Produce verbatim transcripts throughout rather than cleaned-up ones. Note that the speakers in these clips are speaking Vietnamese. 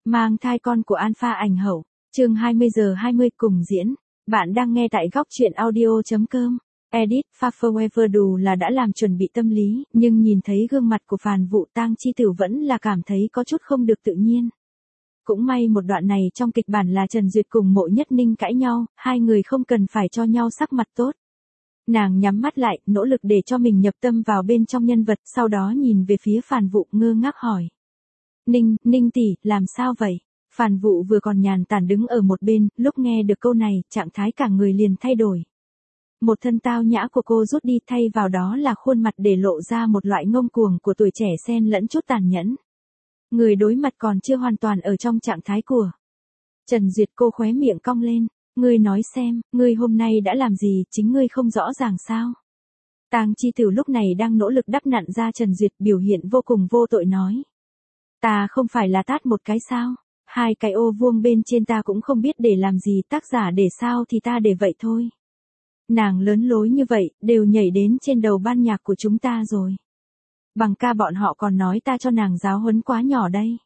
Mang thai con của Alpha ảnh hậu, chương hai mươi giờ hai mươi cùng diễn. Bạn đang nghe tại góc truyện audio.com. Edit Faforever dù là đã làm chuẩn bị tâm lý, nhưng nhìn thấy gương mặt của Phàn Vụ Tang Chi Tửu vẫn là cảm thấy có chút không được tự nhiên. Cũng may một đoạn này trong kịch bản là Trần Duyệt cùng Mộ Nhất Ninh cãi nhau, hai người không cần phải cho nhau sắc mặt tốt. Nàng nhắm mắt lại, nỗ lực để cho mình nhập tâm vào bên trong nhân vật, sau đó nhìn về phía Phàn Vụ ngơ ngác hỏi. Ninh, Ninh tỷ, làm sao vậy? Phàn Vụ vừa còn nhàn tản đứng ở một bên, lúc nghe được câu này, trạng thái cả người liền thay đổi. Một thân tao nhã của cô rút đi, thay vào đó là khuôn mặt để lộ ra một loại ngông cuồng của tuổi trẻ xen lẫn chút tàn nhẫn. Người đối mặt còn chưa hoàn toàn ở trong trạng thái của Trần Duyệt. Cô khóe miệng cong lên. Ngươi nói xem, ngươi hôm nay đã làm gì, chính ngươi không rõ ràng sao? Tang Chi Tửu lúc này đang nỗ lực đắp nặn ra Trần Duyệt, biểu hiện vô cùng vô tội nói. Ta không phải là tát một cái sao? Hai cái ô vuông bên trên ta cũng không biết để làm gì, tác giả để sao thì ta để vậy thôi. Nàng lớn lối như vậy, đều nhảy đến trên đầu ban nhạc của chúng ta rồi. Bằng ca bọn họ còn nói ta cho nàng giáo huấn quá nhỏ đây.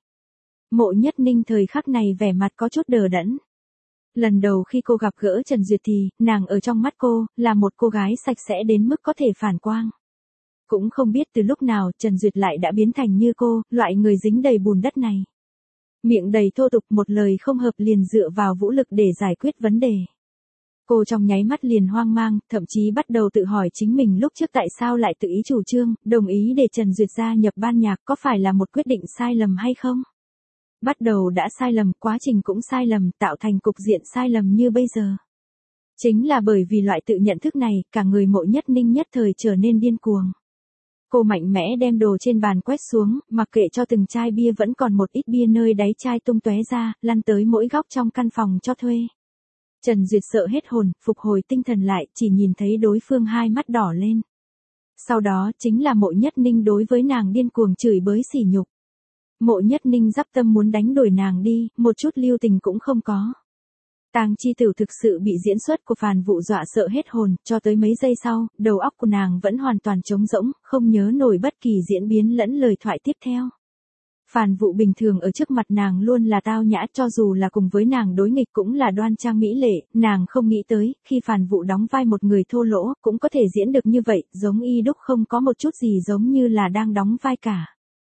Mộ Nhất Ninh thời khắc này vẻ mặt có chút đờ đẫn. Lần đầu khi cô gặp gỡ Trần Duyệt thì, nàng ở trong mắt cô, là một cô gái sạch sẽ đến mức có thể phản quang. Cũng không biết từ lúc nào Trần Duyệt lại đã biến thành như cô, loại người dính đầy bùn đất này. Miệng đầy thô tục, một lời không hợp liền dựa vào vũ lực để giải quyết vấn đề. Cô trong nháy mắt liền hoang mang, thậm chí bắt đầu tự hỏi chính mình lúc trước tại sao lại tự ý chủ trương, đồng ý để Trần Duyệt gia nhập ban nhạc, có phải là một quyết định sai lầm hay không? Bắt đầu đã sai lầm, quá trình cũng sai lầm, tạo thành cục diện sai lầm như bây giờ. Chính là bởi vì loại tự nhận thức này, cả người Mộ Nhất Ninh nhất thời trở nên điên cuồng. Cô mạnh mẽ đem đồ trên bàn quét xuống, mặc kệ cho từng chai bia vẫn còn một ít bia nơi đáy chai tung tóe ra, lăn tới mỗi góc trong căn phòng cho thuê. Trần Duyệt sợ hết hồn, phục hồi tinh thần lại, chỉ nhìn thấy đối phương hai mắt đỏ lên. Sau đó chính là Mộ Nhất Ninh đối với nàng điên cuồng chửi bới sỉ nhục. Mộ Nhất Ninh dắp tâm muốn đánh đuổi nàng đi, một chút lưu tình cũng không có. Tang Chi Tửu thực sự bị diễn xuất của Phàn Vụ dọa sợ hết hồn, cho tới mấy giây sau, đầu óc của nàng vẫn hoàn toàn trống rỗng, không nhớ nổi bất kỳ diễn biến lẫn lời thoại tiếp theo. Phàn Vụ bình thường ở trước mặt nàng luôn là tao nhã, cho dù là cùng với nàng đối nghịch cũng là đoan trang mỹ lệ, nàng không nghĩ tới, khi Phàn Vụ đóng vai một người thô lỗ, cũng có thể diễn được như vậy, giống y đúc không có một chút gì giống như là đang đóng vai cả.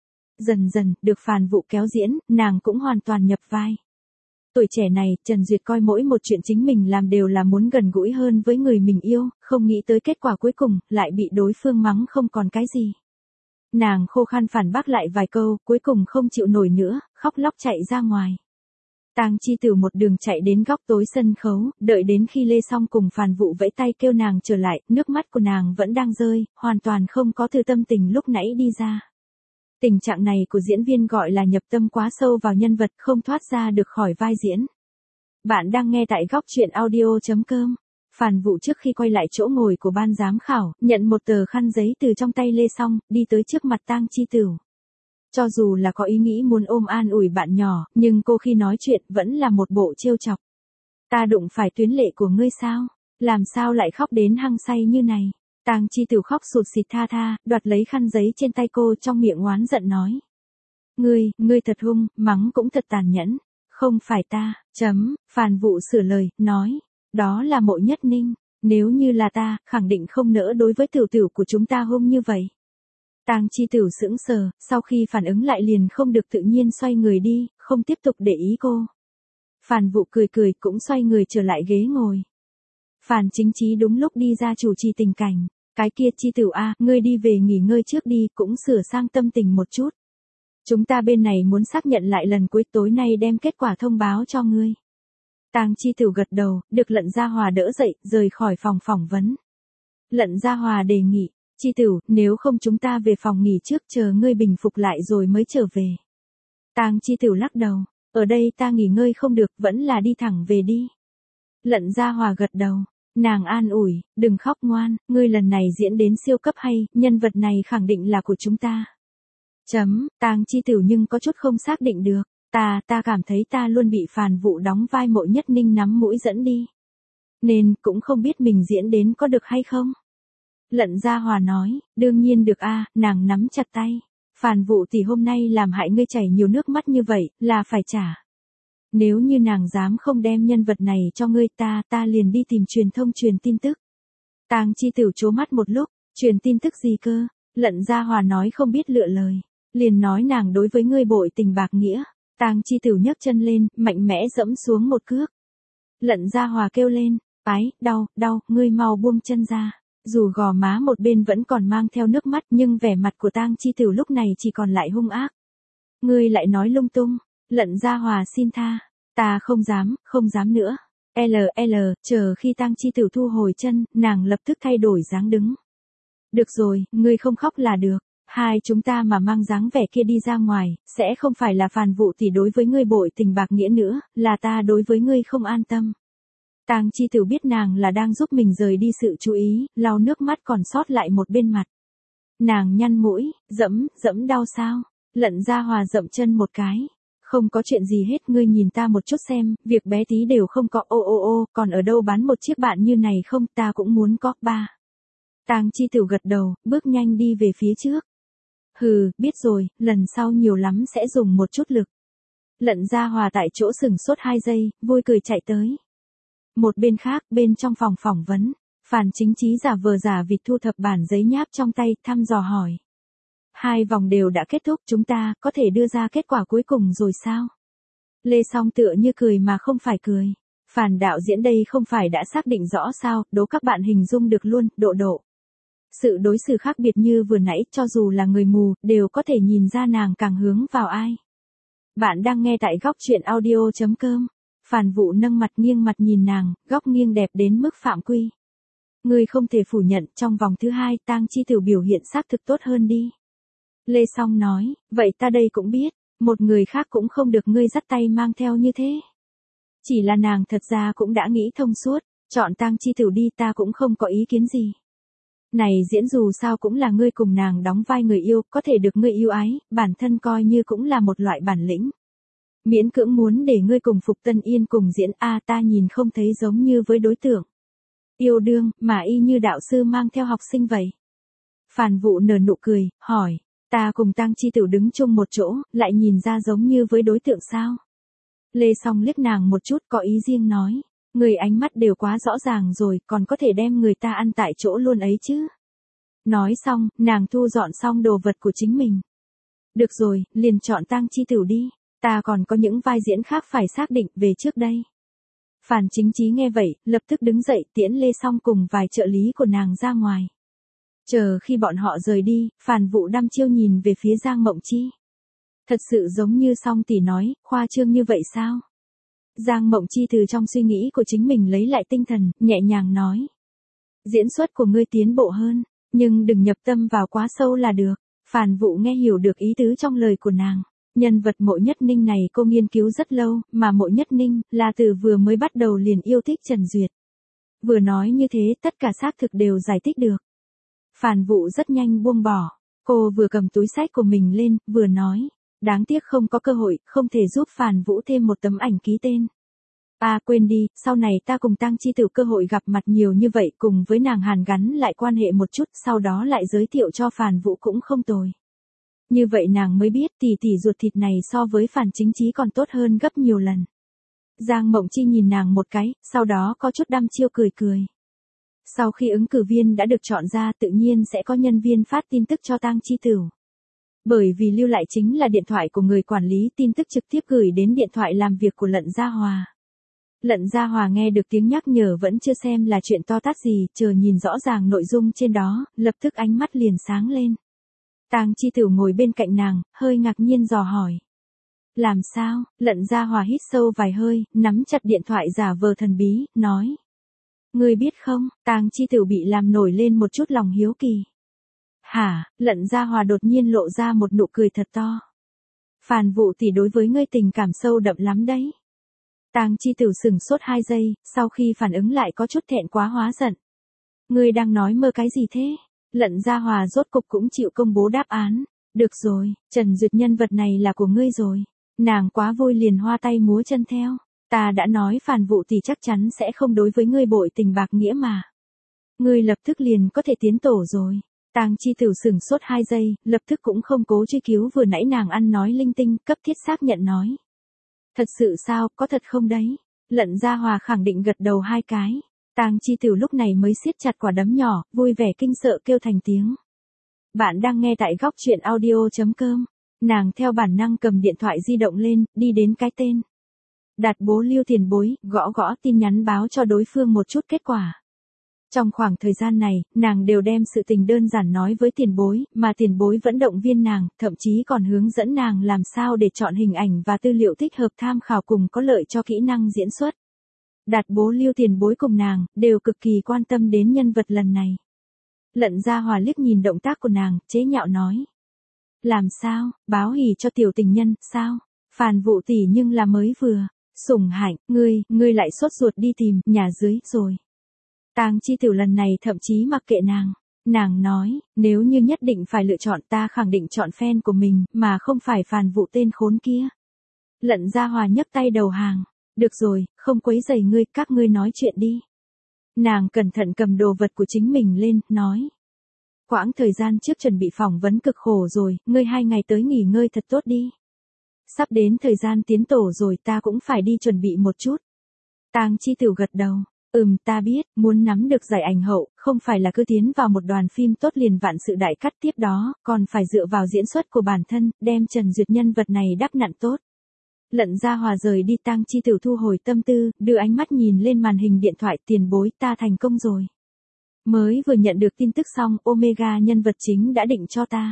Dần dần, được Phàn Vụ kéo diễn, nàng cũng hoàn toàn nhập vai. Tuổi trẻ này, Trần Duyệt coi mỗi một chuyện chính mình làm đều là muốn gần gũi hơn với người mình yêu, không nghĩ tới kết quả cuối cùng, lại bị đối phương mắng không còn cái gì. Nàng khô khan phản bác lại vài câu, cuối cùng không chịu nổi nữa, khóc lóc chạy ra ngoài. Tang Chi Tửu một đường chạy đến góc tối sân khấu, đợi đến khi Lê Song cùng Phàn Vụ vẫy tay kêu nàng trở lại, nước mắt của nàng vẫn đang rơi, hoàn toàn không có thư tâm tình lúc nãy đi ra. Tình trạng này của diễn viên gọi là nhập tâm quá sâu vào nhân vật, không thoát ra được khỏi vai diễn. Bạn đang nghe tại góc truyện audio.com. Phàn Vụ trước khi quay lại chỗ ngồi của ban giám khảo, nhận một tờ khăn giấy từ trong tay Lê Song, đi tới trước mặt Tang Chi Tửu. Cho dù là có ý nghĩ muốn ôm an ủi bạn nhỏ, nhưng cô khi nói chuyện vẫn là một bộ trêu chọc. Ta đụng phải tuyến lệ của ngươi sao? Làm sao lại khóc đến hăng say như này? Tang Chi Tửu khóc sụt sịt tha tha, đoạt lấy khăn giấy trên tay cô, trong miệng oán giận nói. Ngươi, ngươi thật hung, mắng cũng thật tàn nhẫn. Không phải ta, chấm, Phàn Vụ sửa lời, nói. Đó là Mộ Nhất Ninh, nếu như là ta, khẳng định không nỡ đối với Tửu Tửu của chúng ta hung như vậy. Tang Chi Tửu sững sờ, sau khi phản ứng lại liền không được tự nhiên xoay người đi, không tiếp tục để ý cô. Phàn Vụ cười cười cũng xoay người trở lại ghế ngồi. Phàn Chính Chí đúng lúc đi ra chủ trì tình cảnh. Cái kia Chi Tửu a, ngươi đi về nghỉ ngơi trước đi, cũng sửa sang tâm tình một chút. Chúng ta bên này muốn xác nhận lại lần cuối, tối nay đem kết quả thông báo cho ngươi. Tang Chi Tửu gật đầu, được Lận Gia Hòa đỡ dậy, rời khỏi phòng phỏng vấn. Lận Gia Hòa đề nghị, Chi Tửu, nếu không chúng ta về phòng nghỉ trước, chờ ngươi bình phục lại rồi mới trở về. Tang Chi Tửu lắc đầu, ở đây ta nghỉ ngơi không được, vẫn là đi thẳng về đi. Lận Gia Hòa gật đầu. Nàng an ủi, đừng khóc ngoan, ngươi lần này diễn đến siêu cấp hay, nhân vật này khẳng định là của chúng ta. Chấm, Tang Chi Tửu nhưng có chút không xác định được, ta, ta cảm thấy ta luôn bị Phàn Vụ đóng vai Mộ Nhất Ninh nắm mũi dẫn đi. Nên, cũng không biết mình diễn đến có được hay không. Lận Gia Hòa nói, đương nhiên được a, nàng nắm chặt tay. Phàn Vụ tỷ hôm nay làm hại ngươi chảy nhiều nước mắt như vậy, là phải trả. Nếu như nàng dám không đem nhân vật này cho ngươi ta, ta liền đi tìm truyền thông truyền tin tức. Tang Chi Tửu trố mắt một lúc, truyền tin tức gì cơ? Lận Gia Hòa nói không biết lựa lời, liền nói nàng đối với ngươi bội tình bạc nghĩa. Tang Chi Tửu nhấc chân lên, mạnh mẽ dẫm xuống một cước. Lận Gia Hòa kêu lên, ái, đau, đau, ngươi mau buông chân ra. Dù gò má một bên vẫn còn mang theo nước mắt nhưng vẻ mặt của Tang Chi Tửu lúc này chỉ còn lại hung ác. Ngươi lại nói lung tung. Lận Gia Hòa xin tha. Ta không dám, không dám nữa. L L, chờ khi Tang Chi Tửu thu hồi chân, nàng lập tức thay đổi dáng đứng. Được rồi, ngươi không khóc là được. Hai chúng ta mà mang dáng vẻ kia đi ra ngoài, sẽ không phải là Phàn Vũ tỷ đối với ngươi bội tình bạc nghĩa nữa, là ta đối với ngươi không an tâm. Tang Chi Tửu biết nàng là đang giúp mình rời đi sự chú ý, lau nước mắt còn sót lại một bên mặt. Nàng nhăn mũi, dẫm, dẫm đau sao? Lận Gia Hòa dậm chân một cái. Không có chuyện gì hết, ngươi nhìn ta một chút xem, việc bé tí đều không có, ô ô ô, còn ở đâu bán một chiếc bạn như này không, ta cũng muốn có. Ba. Tang Chi Tửu gật đầu, bước nhanh đi về phía trước. Hừ, biết rồi, lần sau nhiều lắm sẽ dùng một chút lực. Lận Gia Hòa tại chỗ sừng sốt hai giây, vui cười chạy tới. Một bên khác, bên trong phòng phỏng vấn, Phàn Chính Chí giả vờ giả vịt thu thập bản giấy nháp trong tay, thăm dò hỏi. Hai vòng đều đã kết thúc, chúng ta có thể đưa ra kết quả cuối cùng rồi sao? Lê Song tựa như cười mà không phải cười. Phàn đạo diễn đây không phải đã xác định rõ sao, đố các bạn hình dung được luôn, độ độ. Sự đối xử khác biệt như vừa nãy, cho dù là người mù, đều có thể nhìn ra nàng càng hướng vào ai. Bạn đang nghe tại góc truyện audio chấm com. Phàn Vũ nâng mặt nghiêng mặt nhìn nàng, góc nghiêng đẹp đến mức phạm quy. Ngươi không thể phủ nhận, trong vòng thứ hai, Tang Chi Tửu biểu hiện xác thực tốt hơn đi. Lê Song nói, vậy ta đây cũng biết, một người khác cũng không được ngươi dắt tay mang theo như thế. Chỉ là nàng thật ra cũng đã nghĩ thông suốt, chọn Tang Chi Tửu đi, ta cũng không có ý kiến gì. Này diễn dù sao cũng là ngươi cùng nàng đóng vai người yêu, có thể được ngươi yêu ái, bản thân coi như cũng là một loại bản lĩnh. Miễn cưỡng muốn để ngươi cùng Phục Tân Yên cùng diễn a ta nhìn không thấy giống như với đối tượng yêu đương, mà y như đạo sư mang theo học sinh vậy. Phàn Vũ nở nụ cười, hỏi, ta cùng Tang Chi Tửu đứng chung một chỗ, lại nhìn ra giống như với đối tượng sao? Lê Song liếc nàng một chút có ý riêng nói, người ánh mắt đều quá rõ ràng rồi, còn có thể đem người ta ăn tại chỗ luôn ấy chứ. Nói xong, nàng thu dọn xong đồ vật của chính mình. Được rồi, liền chọn Tang Chi Tửu đi, ta còn có những vai diễn khác phải xác định về trước đây. Phàn Chính Chí nghe vậy, lập tức đứng dậy tiễn Lê Song cùng vài trợ lý của nàng ra ngoài. Chờ khi bọn họ rời đi, Phàn Vũ đăm chiêu nhìn về phía Giang Mộng Chi. Thật sự giống như Song tỷ nói, khoa trương như vậy sao? Giang Mộng Chi từ trong suy nghĩ của chính mình lấy lại tinh thần, nhẹ nhàng nói. Diễn xuất của ngươi tiến bộ hơn, nhưng đừng nhập tâm vào quá sâu là được. Phàn Vũ nghe hiểu được ý tứ trong lời của nàng. Nhân vật Mộ Nhất Ninh này cô nghiên cứu rất lâu, mà Mộ Nhất Ninh là từ vừa mới bắt đầu liền yêu thích Trần Duyệt. Vừa nói như thế tất cả xác thực đều giải thích được. Phàn Vũ rất nhanh buông bỏ, cô vừa cầm túi sách của mình lên, vừa nói, đáng tiếc không có cơ hội, không thể giúp Phàn Vũ thêm một tấm ảnh ký tên. À quên đi, sau này ta cùng Tang Chi Tửu cơ hội gặp mặt nhiều như vậy, cùng với nàng hàn gắn lại quan hệ một chút, sau đó lại giới thiệu cho Phàn Vũ cũng không tồi. Như vậy nàng mới biết tỷ tỷ ruột thịt này so với Phàn Chính Chí còn tốt hơn gấp nhiều lần. Giang Mộng Chi nhìn nàng một cái, sau đó có chút đăm chiêu cười cười. Sau khi ứng cử viên đã được chọn ra, tự nhiên sẽ có nhân viên phát tin tức cho Tang Chi Tửu. Bởi vì lưu lại chính là điện thoại của người quản lý, tin tức trực tiếp gửi đến điện thoại làm việc của Lận Gia Hòa. Lận Gia Hòa nghe được tiếng nhắc nhở vẫn chưa xem là chuyện to tát gì, chờ nhìn rõ ràng nội dung trên đó, lập tức ánh mắt liền sáng lên. Tang Chi Tửu ngồi bên cạnh nàng, hơi ngạc nhiên dò hỏi. Làm sao? Lận Gia Hòa hít sâu vài hơi, nắm chặt điện thoại giả vờ thần bí, nói. Ngươi biết không, Tang Chi Tửu bị làm nổi lên một chút lòng hiếu kỳ. Hả? Lận Gia Hòa đột nhiên lộ ra một nụ cười thật to. Phàn Vũ tỷ đối với ngươi tình cảm sâu đậm lắm đấy. Tang Chi Tửu sừng sốt hai giây, sau khi phản ứng lại có chút thẹn quá hóa giận. Ngươi đang nói mơ cái gì thế? Lận Gia Hòa rốt cục cũng chịu công bố đáp án. Được rồi, Trần Duyệt nhân vật này là của ngươi rồi. Nàng quá vui liền hoa tay múa chân theo. Ta đã nói Phàn Vũ tỷ chắc chắn sẽ không đối với ngươi bội tình bạc nghĩa mà. Ngươi lập tức liền có thể tiến tổ rồi. Tang Chi Tửu sừng sốt hai giây, lập tức cũng không cố truy cứu vừa nãy nàng ăn nói linh tinh, cấp thiết xác nhận nói. Thật sự sao, có thật không đấy? Lận Gia Hòa khẳng định gật đầu hai cái. Tang Chi Tửu lúc này mới siết chặt quả đấm nhỏ, vui vẻ kinh sợ kêu thành tiếng. Bạn đang nghe tại góc truyện audio.com. Nàng theo bản năng cầm điện thoại di động lên, đi đến cái tên. Đạt bố Lưu tiền bối, gõ gõ tin nhắn báo cho đối phương một chút kết quả. Trong khoảng thời gian này, nàng đều đem sự tình đơn giản nói với tiền bối, mà tiền bối vẫn động viên nàng, thậm chí còn hướng dẫn nàng làm sao để chọn hình ảnh và tư liệu thích hợp tham khảo cùng có lợi cho kỹ năng diễn xuất. Đạt bố Lưu tiền bối cùng nàng, đều cực kỳ quan tâm đến nhân vật lần này. Lận Gia Hòa liếc nhìn động tác của nàng, chế nhạo nói. Làm sao, báo hỉ cho tiểu tình nhân, sao? Phàn Vũ tỷ nhưng là mới vừa. Sủng hạnh, ngươi, ngươi lại sốt ruột đi tìm, nhà dưới, rồi. Tang Chi Tửu lần này thậm chí mặc kệ nàng. Nàng nói, nếu như nhất định phải lựa chọn ta khẳng định chọn fan của mình, mà không phải Phàn Vũ tên khốn kia. Lận Gia Hòa nhấc tay đầu hàng. Được rồi, không quấy rầy ngươi, các ngươi nói chuyện đi. Nàng cẩn thận cầm đồ vật của chính mình lên, nói. Quãng thời gian trước chuẩn bị phỏng vấn cực khổ rồi, ngươi hai ngày tới nghỉ ngơi thật tốt đi. Sắp đến thời gian tiến tổ rồi, ta cũng phải đi chuẩn bị một chút. Tang Chi Tửu gật đầu. Ừm, ta biết, muốn nắm được giải ảnh hậu, không phải là cứ tiến vào một đoàn phim tốt liền vạn sự đại cắt tiếp đó, còn phải dựa vào diễn xuất của bản thân, đem Trần Duyệt nhân vật này đắp nặn tốt. Lận Gia Hòa rời đi, Tang Chi Tửu thu hồi tâm tư, đưa ánh mắt nhìn lên màn hình điện thoại, tiền bối, ta thành công rồi. Mới vừa nhận được tin tức xong, Omega nhân vật chính đã định cho ta.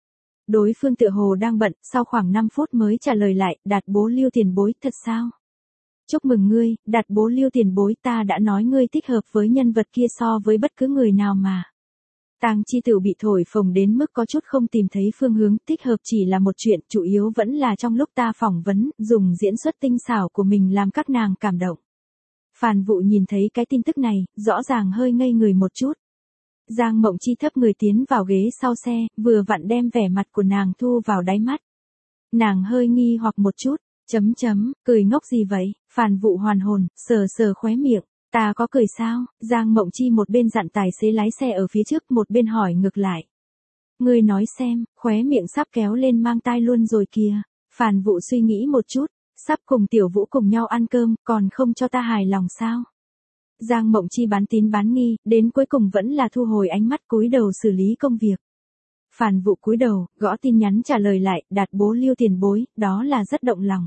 Đối phương tựa hồ đang bận, sau khoảng năm phút mới trả lời lại, Đạt bố Lưu tiền bối, thật sao? Chúc mừng ngươi, Đạt bố Lưu tiền bối, ta đã nói ngươi thích hợp với nhân vật kia so với bất cứ người nào mà. Tang Chi Tửu bị thổi phồng đến mức có chút không tìm thấy phương hướng, thích hợp chỉ là một chuyện, chủ yếu vẫn là trong lúc ta phỏng vấn, dùng diễn xuất tinh xảo của mình làm các nàng cảm động. Phàn Vũ nhìn thấy cái tin tức này, rõ ràng hơi ngây người một chút. Giang Mộng Chi thấp người tiến vào ghế sau xe, vừa vặn đem vẻ mặt của nàng thu vào đáy mắt. Nàng hơi nghi hoặc một chút, chấm chấm, cười ngốc gì vậy? Phàn Vũ hoàn hồn, sờ sờ khóe miệng. Ta có cười sao? Giang Mộng Chi một bên dặn tài xế lái xe ở phía trước, một bên hỏi ngược lại. Ngươi nói xem, khóe miệng sắp kéo lên mang tai luôn rồi kìa. Phàn Vũ suy nghĩ một chút, sắp cùng Tiểu Vũ cùng nhau ăn cơm, còn không cho ta hài lòng sao? Giang Mộng Chi bán tín bán nghi, đến cuối cùng vẫn là thu hồi ánh mắt, cúi đầu xử lý công việc. Phàn Vũ cúi đầu, gõ tin nhắn trả lời lại, Đạt bố Lưu tiền bối, đó là rất động lòng.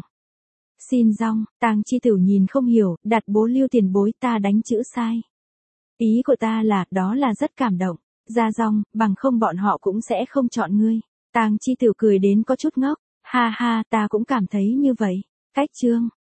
Xin rong, Tang Chi Tửu nhìn không hiểu, Đạt bố Lưu tiền bối, ta đánh chữ sai. Ý của ta là, đó là rất cảm động. Ra rong, bằng không bọn họ cũng sẽ không chọn ngươi. Tang Chi Tửu cười đến có chút ngốc. Ha ha, ta cũng cảm thấy như vậy. Cách chương.